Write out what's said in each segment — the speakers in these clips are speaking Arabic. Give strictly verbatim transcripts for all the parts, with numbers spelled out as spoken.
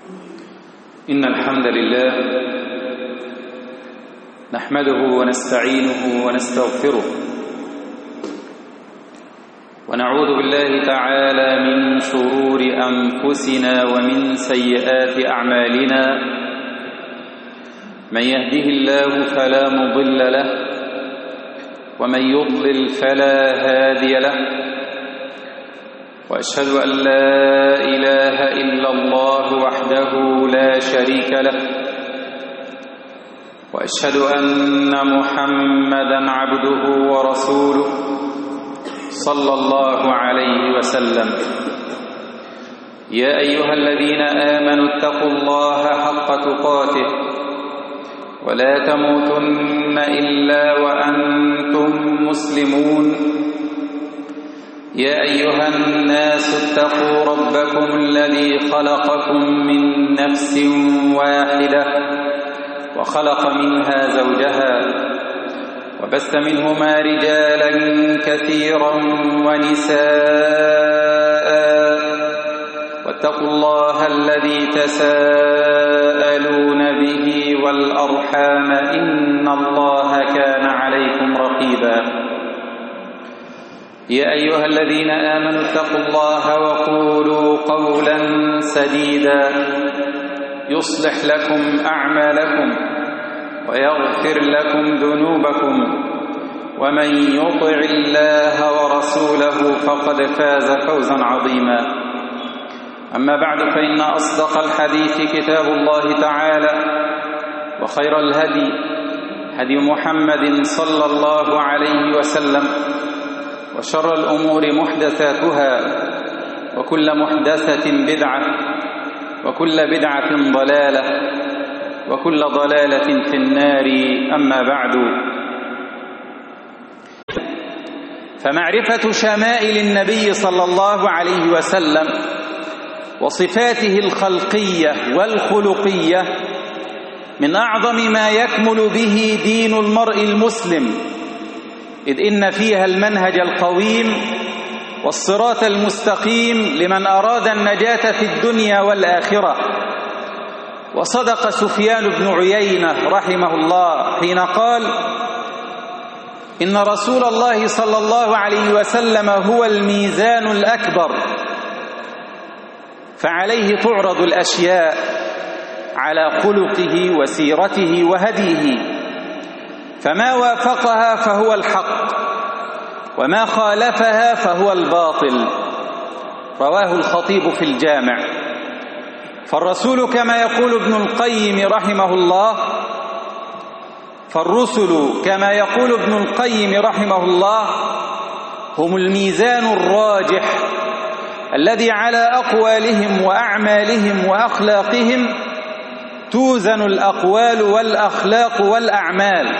إن الحمد لله نحمده ونستعينه ونستغفره ونعوذ بالله تعالى من شرور أنفسنا ومن سيئات أعمالنا. من يهده الله فلا مضل له ومن يضلل فلا هادي له، وأشهد أن لا إله إلا الله وحده لا شريك له، وأشهد أن محمدًا عبده ورسوله صلى الله عليه وسلم. يا أيها الذين آمنوا اتقوا الله حق تقاته ولا تموتن إلا وأنتم مسلمون. يا أيها الناس اتقوا ربكم الذي خلقكم من نفس واحدة وخلق منها زوجها وبث منهما رجالا كثيرا ونساء، واتقوا الله الذي تساءلون به والأرحام إن الله كان عليكم رقيبا. يا أيها الذين آمنوا اتقوا الله وقولوا قولا سديدا يصلح لكم أعمالكم ويغفر لكم ذنوبكم، ومن يطع الله ورسوله فقد فاز فوزا عظيما. أما بعد، فإن أصدق الحديث كتاب الله تعالى، وخير الهدي هدي محمد صلى الله عليه وسلم، وشر الأمور محدثاتها، وكل محدثة بدعة، وكل بدعة ضلالة، وكل ضلالة في النار. أما بعد، فمعرفة شمائل النبي صلى الله عليه وسلم وصفاته الخلقية والخلقية من أعظم ما يكمل به دين المرء المسلم، إذ إن فيها المنهج القويم والصراط المستقيم لمن أراد النجاة في الدنيا والآخرة. وصدق سفيان بن عيينة رحمه الله حين قال: إن رسول الله صلى الله عليه وسلم هو الميزان الأكبر، فعليه تعرض الأشياء على خلقه وسيرته وهديه، فما وافقها فهو الحق، وما خالفها فهو الباطل. رواه الخطيب في الجامع. فالرسول كما يقول ابن القيم رحمه الله فالرسل كما يقول ابن القيم رحمه الله هم الميزان الراجح الذي على أقوالهم وأعمالهم وأخلاقهم توزن الأقوال والأخلاق والأعمال،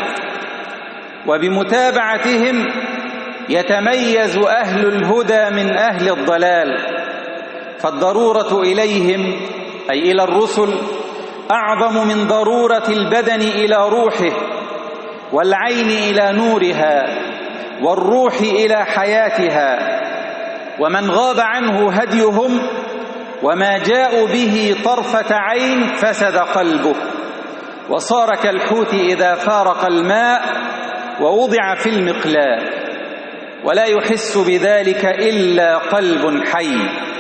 وبمتابعتهم يتميز أهل الهدى من أهل الضلال. فالضرورة إليهم أي إلى الرسل أعظم من ضرورة البدن إلى روحه، والعين إلى نورها، والروح إلى حياتها. ومن غاب عنه هديهم وما جاءوا به طرفة عين فسد قلبه، وصار كالحوت إذا فارق الماء ووضع في المقلاة، ولا يحس بذلك إلا قلب حي.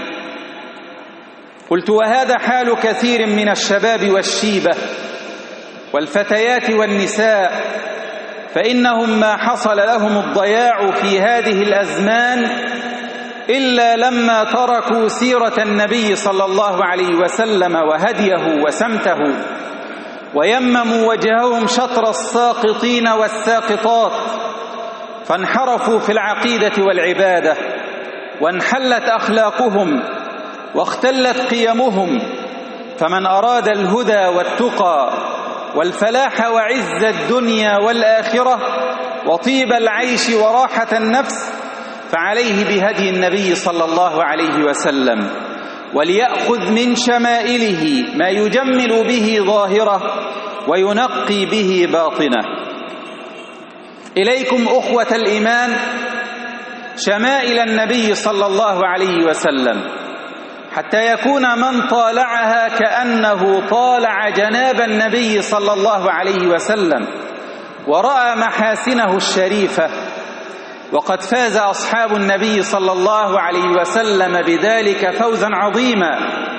قلت: وهذا حال كثير من الشباب والشيبة والفتيات والنساء، فإنهم ما حصل لهم الضياع في هذه الأزمان إلا لما تركوا سيرة النبي صلى الله عليه وسلم وهديه وسمته، ويمموا وجههم شطر الساقطين والساقطات، فانحرفوا في العقيدة والعبادة، وانحلت أخلاقهم واختلت قيمهم. فمن أراد الهدى والتقى والفلاح وعز الدنيا والآخرة وطيب العيش وراحة النفس فعليه بهدي النبي صلى الله عليه وسلم، وليأخذ من شمائله ما يجمل به ظاهره وينقي به باطنه. إليكم أخوة الإيمان شمائل النبي صلى الله عليه وسلم، حتى يكون من طالعها كأنه طالع جناب النبي صلى الله عليه وسلم ورأى محاسنه الشريفة. وقد فاز أصحاب النبي صلى الله عليه وسلم بذلك فوزا عظيما،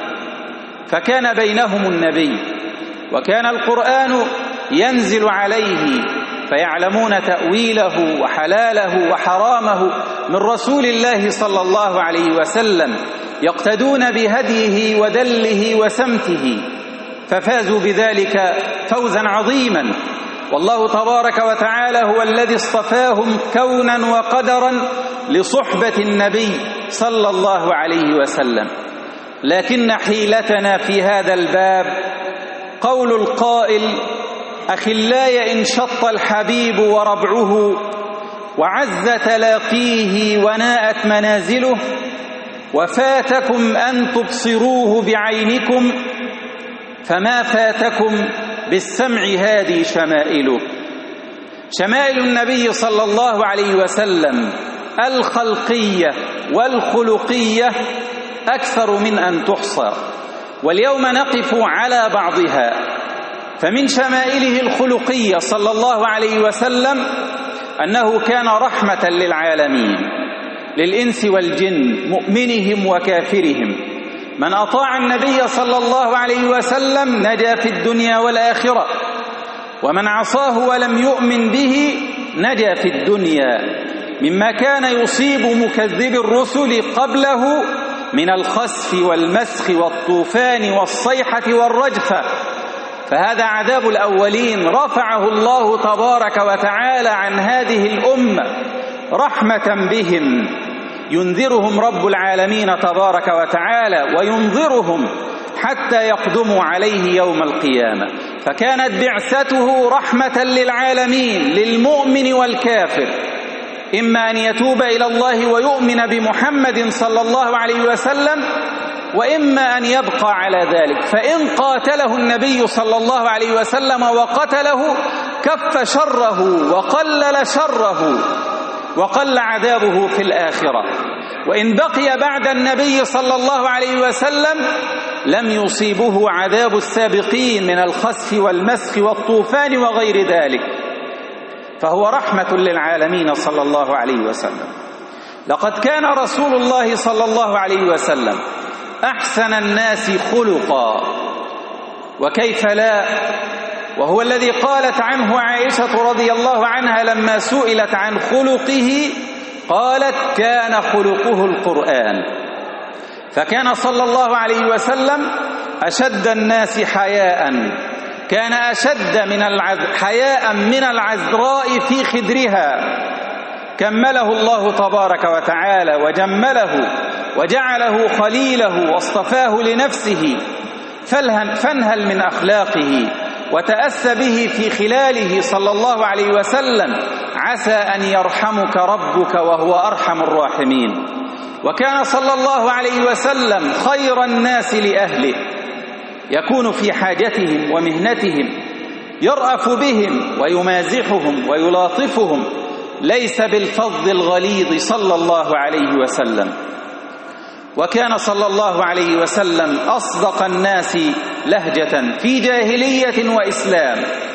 فكان بينهم النبي وكان القرآن ينزل عليه فيعلمون تأويله وحلاله وحرامه من رسول الله صلى الله عليه وسلم، يقتدون بهديه ودله وسمته، ففازوا بذلك فوزا عظيما. والله تبارك وتعالى هو الذي اصطفاهم كونا وقدرا لصحبة النبي صلى الله عليه وسلم. لكن حيلتنا في هذا الباب قول القائل: أخلاي إن شط الحبيب وربعه وعز تلاقيه وناءت منازله وفاتكم أن تبصروه بعينكم فما فاتكم بالسمع هذه شمائله. شمائل النبي صلى الله عليه وسلم الخلقية والخلقية أكثر من أن تحصى، واليوم نقف على بعضها. فمن شمائله الخلقية صلى الله عليه وسلم أنه كان رحمة للعالمين، للإنس والجن، مؤمنهم وكافرهم. من أطاع النبي صلى الله عليه وسلم نجا في الدنيا والآخرة، ومن عصاه ولم يؤمن به نجا في الدنيا مما كان يصيب مكذب الرسل قبله من الخسف والمسخ والطوفان والصيحة والرجفة، فهذا عذاب الأولين رفعه الله تبارك وتعالى عن هذه الأمة رحمة بهم، ينذرهم رب العالمين تبارك وتعالى وينظرهم حتى يقدموا عليه يوم القيامة. فكانت بعثته رحمة للعالمين، للمؤمن والكافر، إما أن يتوب إلى الله ويؤمن بمحمد صلى الله عليه وسلم، وإما أن يبقى على ذلك. فإن قاتله النبي صلى الله عليه وسلم وقتله كف شره وقلل شره وقل عذابه في الآخرة، وإن بقي بعد النبي صلى الله عليه وسلم لم يصيبه عذاب السابقين من الخسف والمسخ والطوفان وغير ذلك، فهو رحمة للعالمين صلى الله عليه وسلم. لقد كان رسول الله صلى الله عليه وسلم أحسن الناس خلقا، وكيف لا، وهو الذي قالت عنه عائشة رضي الله عنها لما سئلت عن خلقه قالت: كان خلقه القرآن. فكان صلى الله عليه وسلم أشد الناس حياء، كان أشد من العذ... حياء من العذراء في خدرها، كمله الله تبارك وتعالى وجمله وجعله خليله واصطفاه لنفسه، فانهل من أخلاقه وتأسى به في خلاله صلى الله عليه وسلم، عسى أن يرحمك ربك وهو أرحم الراحمين. وكان صلى الله عليه وسلم خير الناس لأهله، يكون في حاجتهم ومهنتهم، يرأف بهم ويمازحهم ويلاطفهم، ليس بالفظ الغليظ صلى الله عليه وسلم. وكان صلى الله عليه وسلم أصدق الناس لهجة في جاهلية وإسلام،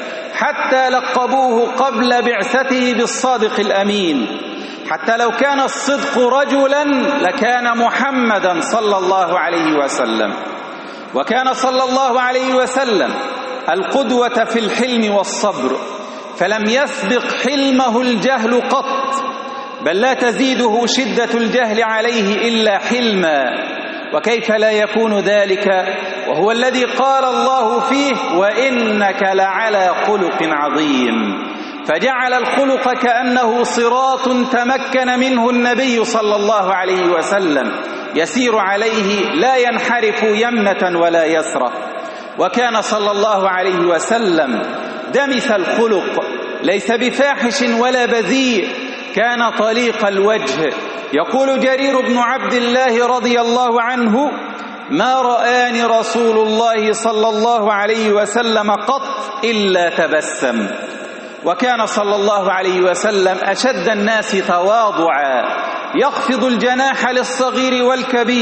حتى لقبوه قبل بعثته بالصادق الأمين. حتى لو كان الصدق رجلا لكان محمدا صلى الله عليه وسلم. وكان صلى الله عليه وسلم القدوة في الحلم والصبر، فلم يسبق حلمه الجهل قط، بل لا تزيده شدة الجهل عليه إلا حلما. وكيف لا يكون ذلك وهو الذي قال الله فيه: وإنك لعلى خلق عظيم. فجعل الخلق كأنه صراط تمكن منه النبي صلى الله عليه وسلم يسير عليه لا ينحرف يمنة ولا يسرة. وكان صلى الله عليه وسلم دمث الخلق، ليس بفاحش ولا بذيء، كان طليق الوجه. يقول جرير بن عبد الله رضي الله عنه: ما رآني رسول الله صلى الله عليه وسلم قط إلا تبسم. وكان صلى الله عليه وسلم أشد الناس تواضعا، يخفض الجناح للصغير والكبير،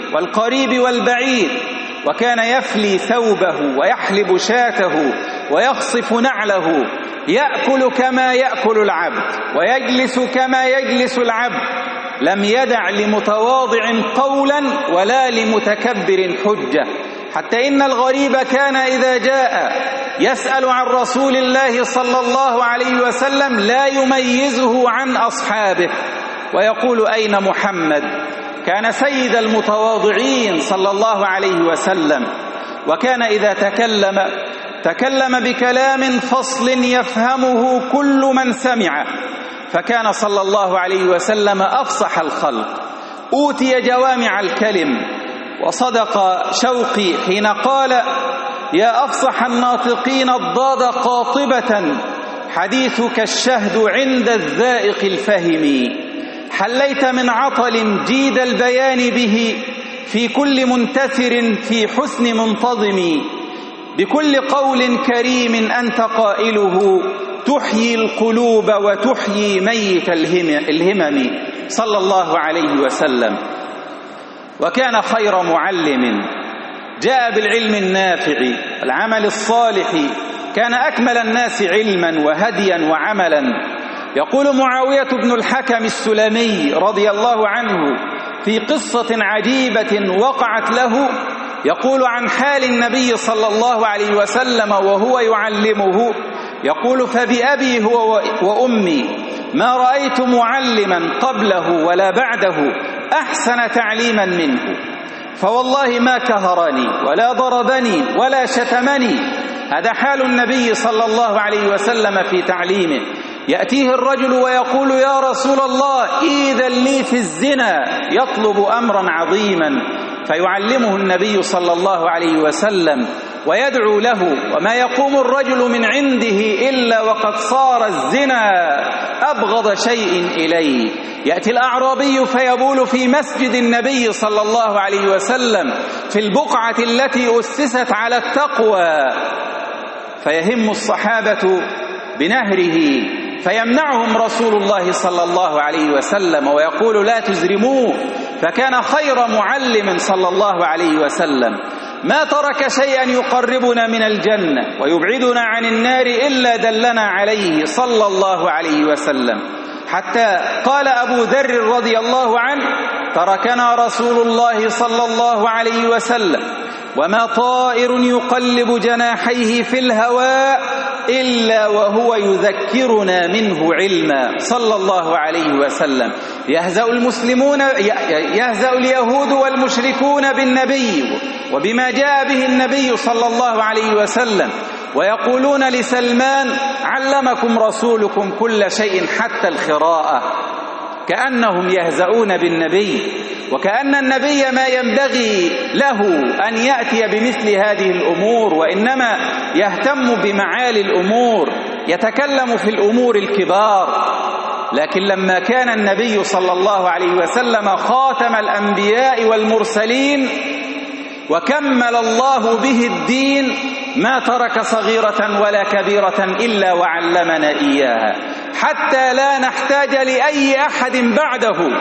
والقريب والبعيد، وكان يفلي ثوبه ويحلب شاته ويخصف نعله، يأكل كما يأكل العبد ويجلس كما يجلس العبد، لم يدع لمتواضع قولا ولا لمتكبر حجة، حتى إن الغريب كان إذا جاء يسأل عن رسول الله صلى الله عليه وسلم لا يميزه عن أصحابه ويقول أين محمد؟ كان سيد المتواضعين صلى الله عليه وسلم، وكان إذا تكلم تكلم بكلام فصل يفهمه كل من سمعه، فكان صلى الله عليه وسلم أفصح الخلق، أوتي جوامع الكلم. وصدق شوقي حين قال يا أفصح الناطقين الضاد قاطبة، حديثك الشهد عند الذائق الفهم، حليت من عطل جيد البيان به، في كل منتثر في حسن منتظم، بكل قول كريم أنت قائله، تحيي القلوب وتحيي ميت الهمم، صلى الله عليه وسلم. وكان خير معلم، جاء بالعلم النافع العمل الصالح، كان أكمل الناس علما وهديا وعملا. يقول معاوية بن الحكم السلمي رضي الله عنه في قصة عجيبة وقعت له، يقول عن حال النبي صلى الله عليه وسلم وهو يعلمه، يقول فبأبي هو وأمي ما رأيت معلما قبله ولا بعده أحسن تعليما منه، فوالله ما كهرني ولا ضربني ولا شتمني. هذا حال النبي صلى الله عليه وسلم في تعليمه. يأتيه الرجل ويقول يا رسول الله إذن لي في الزنا، يطلب أمرا عظيما، فيعلمه النبي صلى الله عليه وسلم ويدعو له، وما يقوم الرجل من عنده إلا وقد صار الزنا أبغض شيء إليه. يأتي الأعرابي فيبول في مسجد النبي صلى الله عليه وسلم في البقعة التي أسست على التقوى، فيهم الصحابة بنهره فيمنعهم رسول الله صلى الله عليه وسلم ويقول لا تزرموه، فكان خير معلم صلى الله عليه وسلم. ما ترك شيئا يقربنا من الجنة ويبعدنا عن النار إلا دلنا عليه صلى الله عليه وسلم، حتى قال أبو ذر رضي الله عنه تركنا رسول الله صلى الله عليه وسلم وما طائر يقلب جناحيه في الهواء إلا وهو يذكرنا منه علما، صلى الله عليه وسلم. يهزأ المسلمون يهزأ اليهود والمشركون بالنبي وبما جاء به النبي صلى الله عليه وسلم، ويقولون لسلمان علمكم رسولكم كل شيء حتى الخراءة، كأنهم يهزؤون بالنبي، وكأن النبي ما ينبغي له أن يأتي بمثل هذه الأمور، وإنما يهتم بمعالي الأمور، يتكلم في الأمور الكبار. لكن لما كان النبي صلى الله عليه وسلم خاتم الأنبياء والمرسلين وكمل الله به الدين، ما ترك صغيرة ولا كبيرة إلا وعلمنا إياها، حتى لا نحتاج لأي أحد بعده.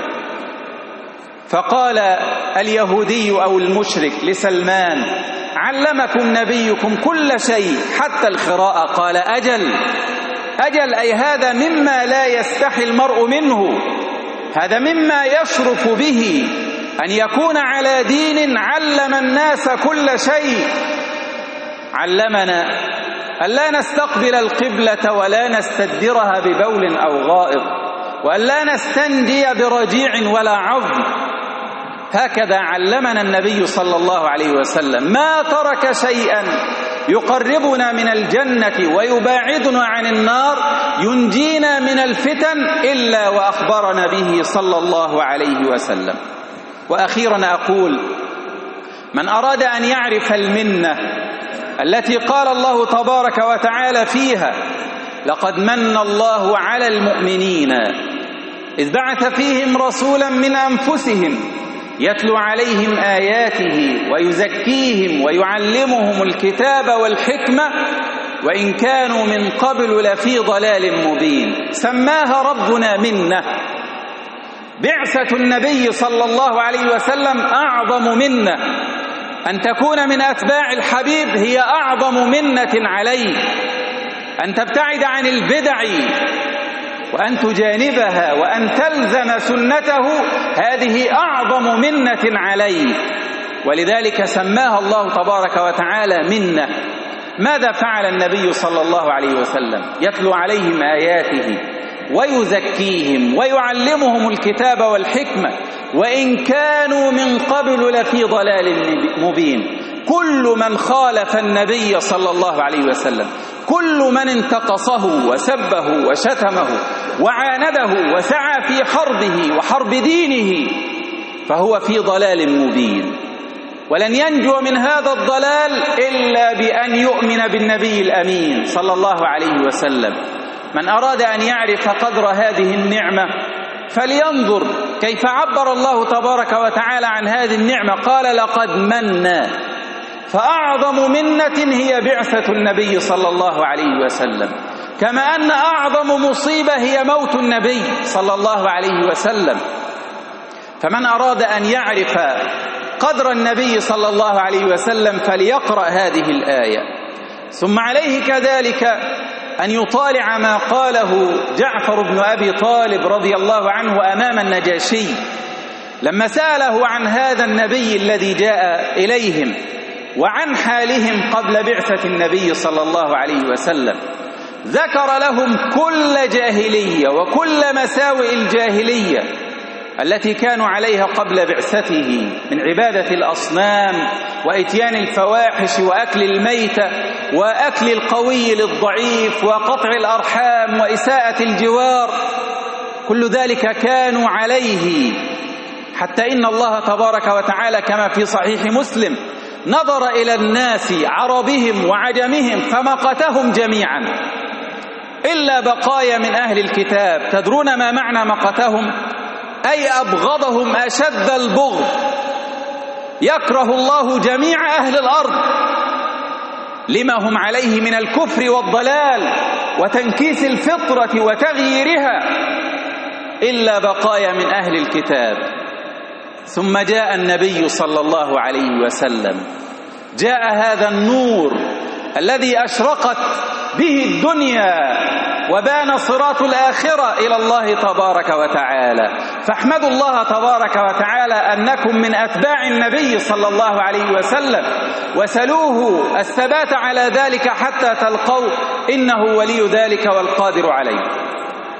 فقال اليهودي أو المشرك لسلمان علمكم نبيكم كل شيء حتى الخراءة؟ قال أجل أجل، أي هذا مما لا يستحي المرء منه، هذا مما يشرف به أن يكون على دين علم الناس كل شيء. علمنا أن لا نستقبل القبلة ولا نستدرها ببول أو غائط، وأن لا نستنجي برجيع ولا عظم، هكذا علمنا النبي صلى الله عليه وسلم. ما ترك شيئا يقربنا من الجنة ويباعدنا عن النار، ينجينا من الفتن، إلا وأخبرنا به صلى الله عليه وسلم. وأخيرا أقول من أراد أن يعرف المنة التي قال الله تبارك وتعالى فيها لقد من الله على المؤمنين إذ بعث فيهم رسولا من أنفسهم يتلو عليهم آياته ويزكيهم ويعلمهم الكتاب والحكمة وإن كانوا من قبل لفي ضلال مبين، سماها ربنا منة. بعثة النبي صلى الله عليه وسلم أعظم منة، أن تكون من أتباع الحبيب هي أعظم منة عليك، أن تبتعد عن البدع وأن تجانبها وأن تلزم سنته، هذه أعظم منة عليك، ولذلك سماها الله تبارك وتعالى منة. ماذا فعل النبي صلى الله عليه وسلم؟ يتلو عليهم آياته ويزكيهم ويعلمهم الكتاب والحكمة وإن كانوا من قبل لفي ضلال مبين. كل من خالف النبي صلى الله عليه وسلم، كل من انتقصه وسبه وشتمه وعانده وسعى في حربه وحرب دينه فهو في ضلال مبين، ولن ينجو من هذا الضلال إلا بأن يؤمن بالنبي الأمين صلى الله عليه وسلم. من أراد أن يعرف قدر هذه النعمة فلينظر كيف عبر الله تبارك وتعالى عن هذه النعمة، قال لقد منا، فأعظم منة هي بعثة النبي صلى الله عليه وسلم، كما أن أعظم مصيبة هي موت النبي صلى الله عليه وسلم. فمن أراد أن يعرف قدر النبي صلى الله عليه وسلم فليقرأ هذه الآية. ثم عليه كذلك أن يطالع ما قاله جعفر بن أبي طالب رضي الله عنه أمام النجاشي لما سأله عن هذا النبي الذي جاء إليهم وعن حالهم قبل بعثة النبي صلى الله عليه وسلم. ذكر لهم كل جاهلية وكل مساوئ الجاهلية التي كانوا عليها قبل بعثته من عبادة الأصنام وإتيان الفواحش وأكل الميتة وأكل القوي للضعيف وقطع الأرحام وإساءة الجوار، كل ذلك كانوا عليه، حتى إن الله تبارك وتعالى كما في صحيح مسلم نظر إلى الناس عربهم وعجمهم فمقتهم جميعا إلا بقايا من أهل الكتاب. تدرون ما معنى مقتهم؟ أي أبغضهم أشد البغض، يكره الله جميع أهل الأرض لما هم عليه من الكفر والضلال وتنكيس الفطرة وتغييرها، إلا بقايا من أهل الكتاب. ثم جاء النبي صلى الله عليه وسلم، جاء هذا النور الذي أشرقت به الدنيا وبان صراط الآخرة إلى الله تبارك وتعالى. فاحمدوا الله تبارك وتعالى أنكم من أتباع النبي صلى الله عليه وسلم، وسلوه الثبات على ذلك حتى تلقوه، إنه ولي ذلك والقادر عليه.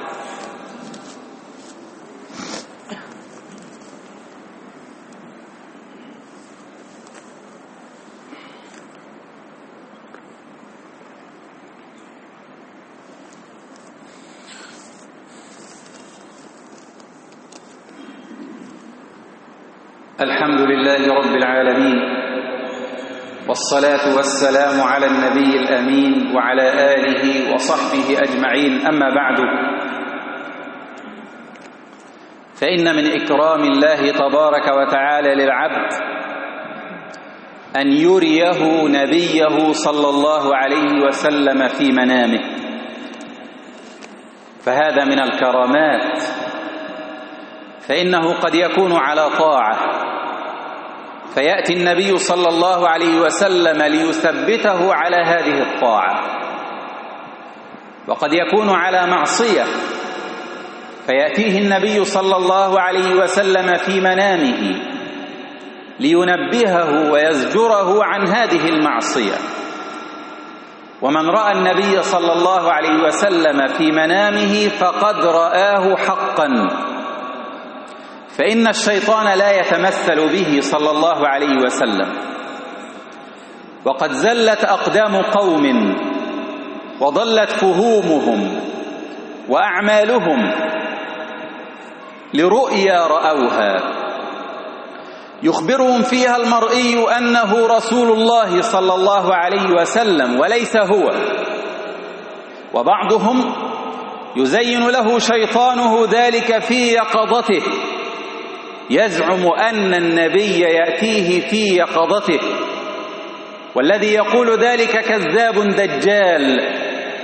الحمد لله رب العالمين، والصلاة والسلام على النبي الأمين وعلى آله وصحبه أجمعين. أما بعد، فإن من إكرام الله تبارك وتعالى للعبد أن يريه نبيه صلى الله عليه وسلم في منامه، فهذا من الكرامات، فإنه قد يكون على طاعة فيأتي النبي صلى الله عليه وسلم ليثبته على هذه الطاعة، وقد يكون على معصية فيأتيه النبي صلى الله عليه وسلم في منامه لينبهه ويزجره عن هذه المعصية. ومن رأى النبي صلى الله عليه وسلم في منامه فقد رآه حقا، فإن الشيطان لا يتمثل به صلى الله عليه وسلم. وقد زلت أقدام قوم وضلت فهومهم وأعمالهم لرؤيا رأوها يخبرهم فيها المرئي أنه رسول الله صلى الله عليه وسلم وليس هو، وبعضهم يزين له شيطانه ذلك في يقظته، يزعم أن النبي يأتيه في يقظته، والذي يقول ذلك كذاب دجال.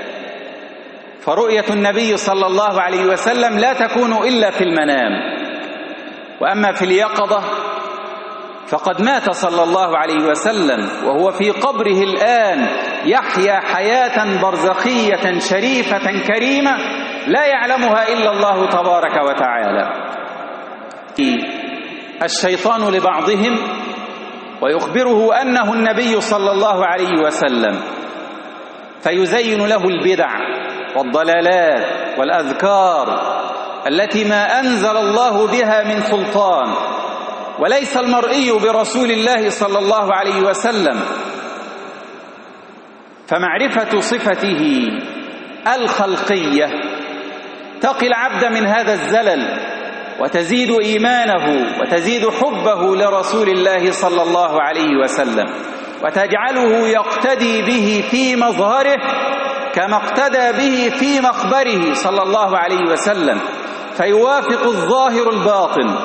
فرؤية النبي صلى الله عليه وسلم لا تكون إلا في المنام، وأما في اليقظة فقد مات صلى الله عليه وسلم وهو في قبره الآن يحيا حياة برزخية شريفة كريمة لا يعلمها إلا الله تبارك وتعالى. الشيطان لبعضهم ويخبره أنه النبي صلى الله عليه وسلم، فيزين له البدع والضلالات والأذكار التي ما أنزل الله بها من سلطان، وليس المرئي برسول الله صلى الله عليه وسلم. فمعرفة صفته الخلقية تقي العبد من هذا الزلل وتزيد إيمانه وتزيد حبه لرسول الله صلى الله عليه وسلم، وتجعله يقتدي به في مظهره كما اقتدى به في مخبره صلى الله عليه وسلم، فيوافق الظاهر الباطن.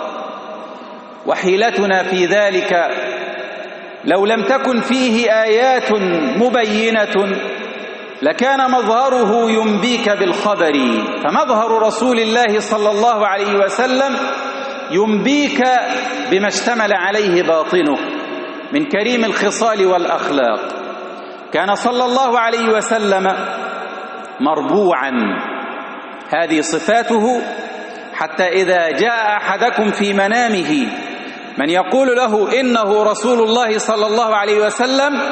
وحيلتنا في ذلك لو لم تكن فيه آيات مبينة لكان مظهره ينبيك بالخبر، فمظهر رسول الله صلى الله عليه وسلم ينبيك بما اشتمل عليه باطنه من كريم الخصال والأخلاق. كان صلى الله عليه وسلم مربوعا، هذه صفاته، حتى إذا جاء أحدكم في منامه من يقول له إنه رسول الله صلى الله عليه وسلم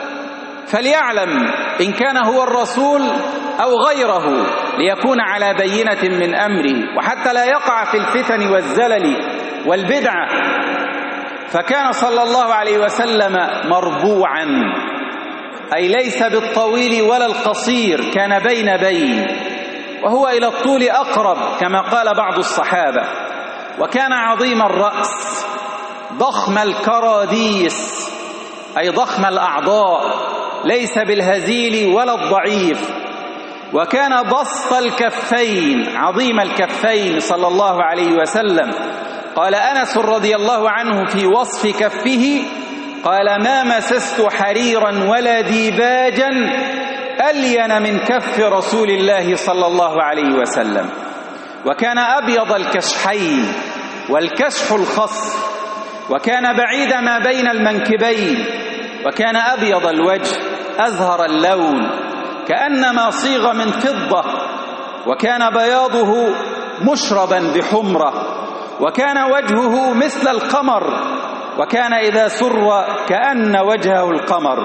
فليعلم إن كان هو الرسول أو غيره ليكون على بينة من أمره، وحتى لا يقع في الفتن والزلل والبدعة. فكان صلى الله عليه وسلم مربوعا، أي ليس بالطويل ولا القصير، كان بين بين، وهو إلى الطول أقرب كما قال بعض الصحابة. وكان عظيم الرأس ضخم الكراديس، أي ضخم الأعضاء، ليس بالهزيل ولا الضعيف. وكان بسط الكفين، عظيم الكفين صلى الله عليه وسلم. قال أنس رضي الله عنه في وصف كفه، قال ما مسست حريرا ولا ديباجا ألين من كف رسول الله صلى الله عليه وسلم. وكان أبيض الكشحين والكشح الخص، وكان بعيد ما بين المنكبين، وكان أبيض الوجه أزهر اللون كأنما صيغ من فضة، وكان بياضه مشربا بحمرة، وكان وجهه مثل القمر، وكان إذا سر كأن وجهه القمر.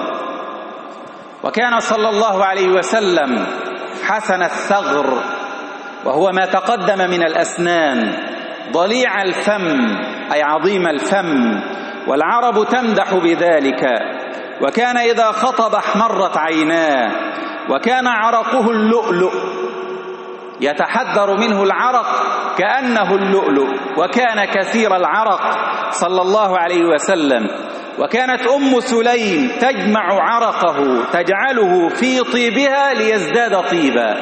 وكان صلى الله عليه وسلم حسن الثغر، وهو ما تقدم من الأسنان، ضليع الفم أي عظيم الفم، والعرب تمدح بذلك. وكان إذا خطب احمرت عيناه، وكان عرقه اللؤلؤ، يتحدر منه العرق كأنه اللؤلؤ، وكان كثير العرق صلى الله عليه وسلم. وكانت أم سليم تجمع عرقه تجعله في طيبها ليزداد طيبا.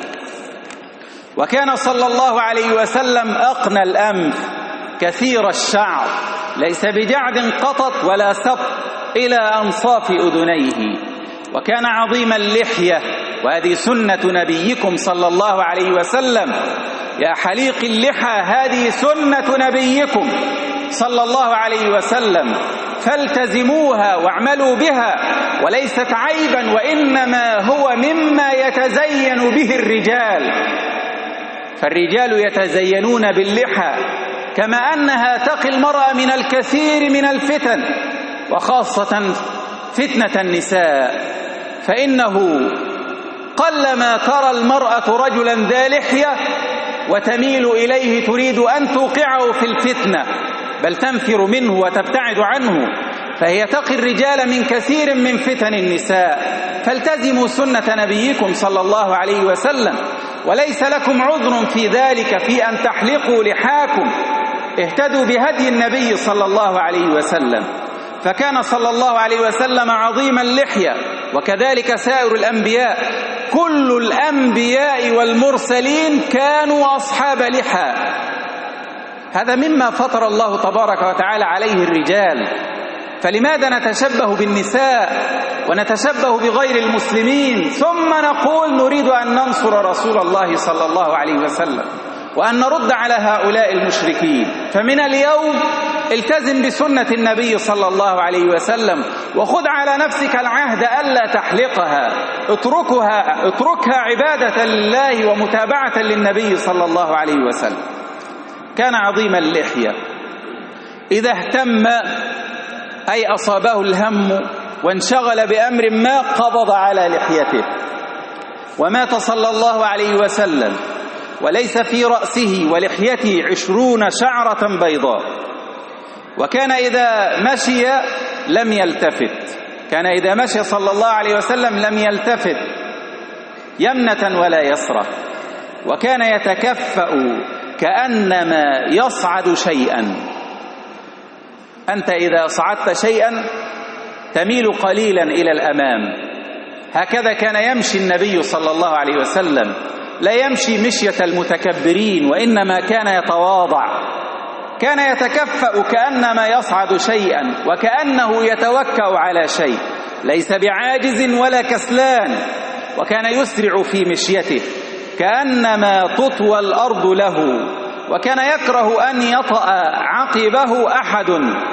وكان صلى الله عليه وسلم أقنى الأنف كثير الشعر، ليس بجعد قطط ولا سبط إلى أنصاف أذنيه. وكان عظيم اللحية، وهذه سنة نبيكم صلى الله عليه وسلم، يا حليق اللحى هذه سنة نبيكم صلى الله عليه وسلم، فالتزموها واعملوا بها، وليست عيبا، وإنما هو مما يتزين به الرجال. فالرجال يتزينون باللحى، كما أنها تقي المرأة من الكثير من الفتن، وخاصة فتنة النساء، فإنه قلما ترى المرأة رجلا ذا لحية وتميل إليه تريد أن توقعه في الفتنة، بل تنفر منه وتبتعد عنه، فهي تقي الرجال من كثير من فتن النساء. فالتزموا سنة نبيكم صلى الله عليه وسلم، وليس لكم عذر في ذلك في أن تحلقوا لحاكم، اهتدوا بهدي النبي صلى الله عليه وسلم. فكان صلى الله عليه وسلم عظيم اللحية، وكذلك سائر الأنبياء، كل الأنبياء والمرسلين كانوا أصحاب لحى. هذا مما فطر الله تبارك وتعالى عليه الرجال، فلماذا نتشبه بالنساء ونتشبه بغير المسلمين ثم نقول نريد أن ننصر رسول الله صلى الله عليه وسلم؟ وأن نرد على هؤلاء المشركين. فمن اليوم التزم بسنة النبي صلى الله عليه وسلم، وخذ على نفسك العهد ألا تحلقها، اتركها اتركها عبادة لله ومتابعة للنبي صلى الله عليه وسلم. كان عظيم اللحية، إذا اهتم أي أصابه الهم وانشغل بأمر ما قبض على لحيته. ومات صلى الله عليه وسلم وليس في رأسه ولحيته عشرون شعرة بيضاء، وكان إذا مشي لم يلتفت، كان إذا مشي صلى الله عليه وسلم لم يلتفت يمنة ولا يسرى، وكان يتكفأ كأنما يصعد شيئا. أنت إذا صعدت شيئا تميل قليلا إلى الأمام، هكذا كان يمشي النبي صلى الله عليه وسلم، لا يمشي مشية المتكبرين، وإنما كان يتواضع، كان يتكفأ كأنما يصعد شيئا، وكأنه يتوكأ على شيء، ليس بعاجز ولا كسلان، وكان يسرع في مشيته كأنما تطوى الأرض له، وكان يكره أن يطأ عقبه أحد،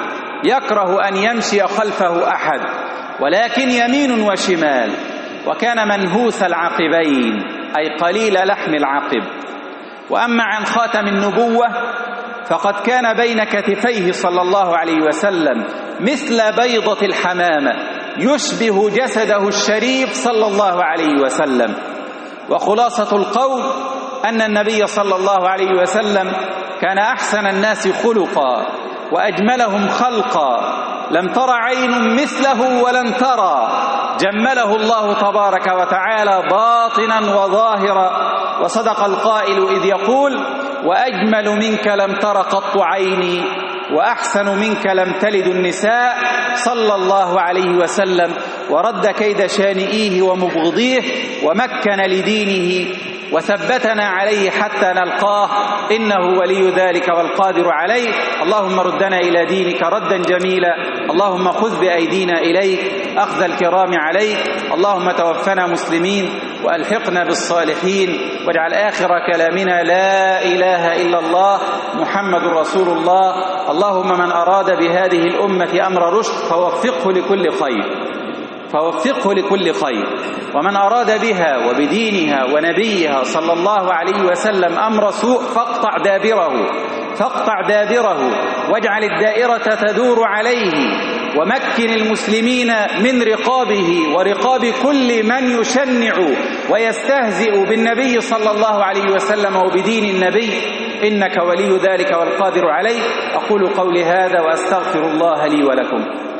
يكره أن يمشي خلفه أحد، ولكن يمين وشمال، وكان منهوس العقبين أي قليل لحم العقب. وأما عن خاتم النبوة فقد كان بين كتفيه صلى الله عليه وسلم مثل بيضة الحمامة، يشبه جسده الشريف صلى الله عليه وسلم. وخلاصة القول أن النبي صلى الله عليه وسلم كان أحسن الناس خلقا وأجملهم خلقا، لم تر عين مثله ولن ترى، جمله الله تبارك وتعالى باطنا وظاهرا. وصدق القائل إذ يقول وأجمل منك لم تر قط عيني وأحسن منك لم تلد النساء، صلى الله عليه وسلم، ورد كيد شانئيه ومبغضيه، ومكن لدينه وثبتنا عليه حتى نلقاه، إنه ولي ذلك والقادر عليه. اللهم ردنا إلى دينك ردا جميلا، اللهم خذ بأيدينا إليك أخذ الكرام عليك، اللهم توفنا مسلمين وألحقنا بالصالحين، واجعل آخر كلامنا لا إله إلا الله محمد رسول الله. اللهم من أراد بهذه الأمة أمر رشد فوفقه لكل خير فوفقه لكل خير، ومن أراد بها وبدينها ونبيها صلى الله عليه وسلم أمر سوء فاقطع دابره فاقطع دابره واجعل الدائرة تدور عليه، ومكن المسلمين من رقابه ورقاب كل من يشنع ويستهزئ بالنبي صلى الله عليه وسلم وبدين النبي، إنك ولي ذلك والقادر عليه. أقول قولي هذا وأستغفر الله لي ولكم.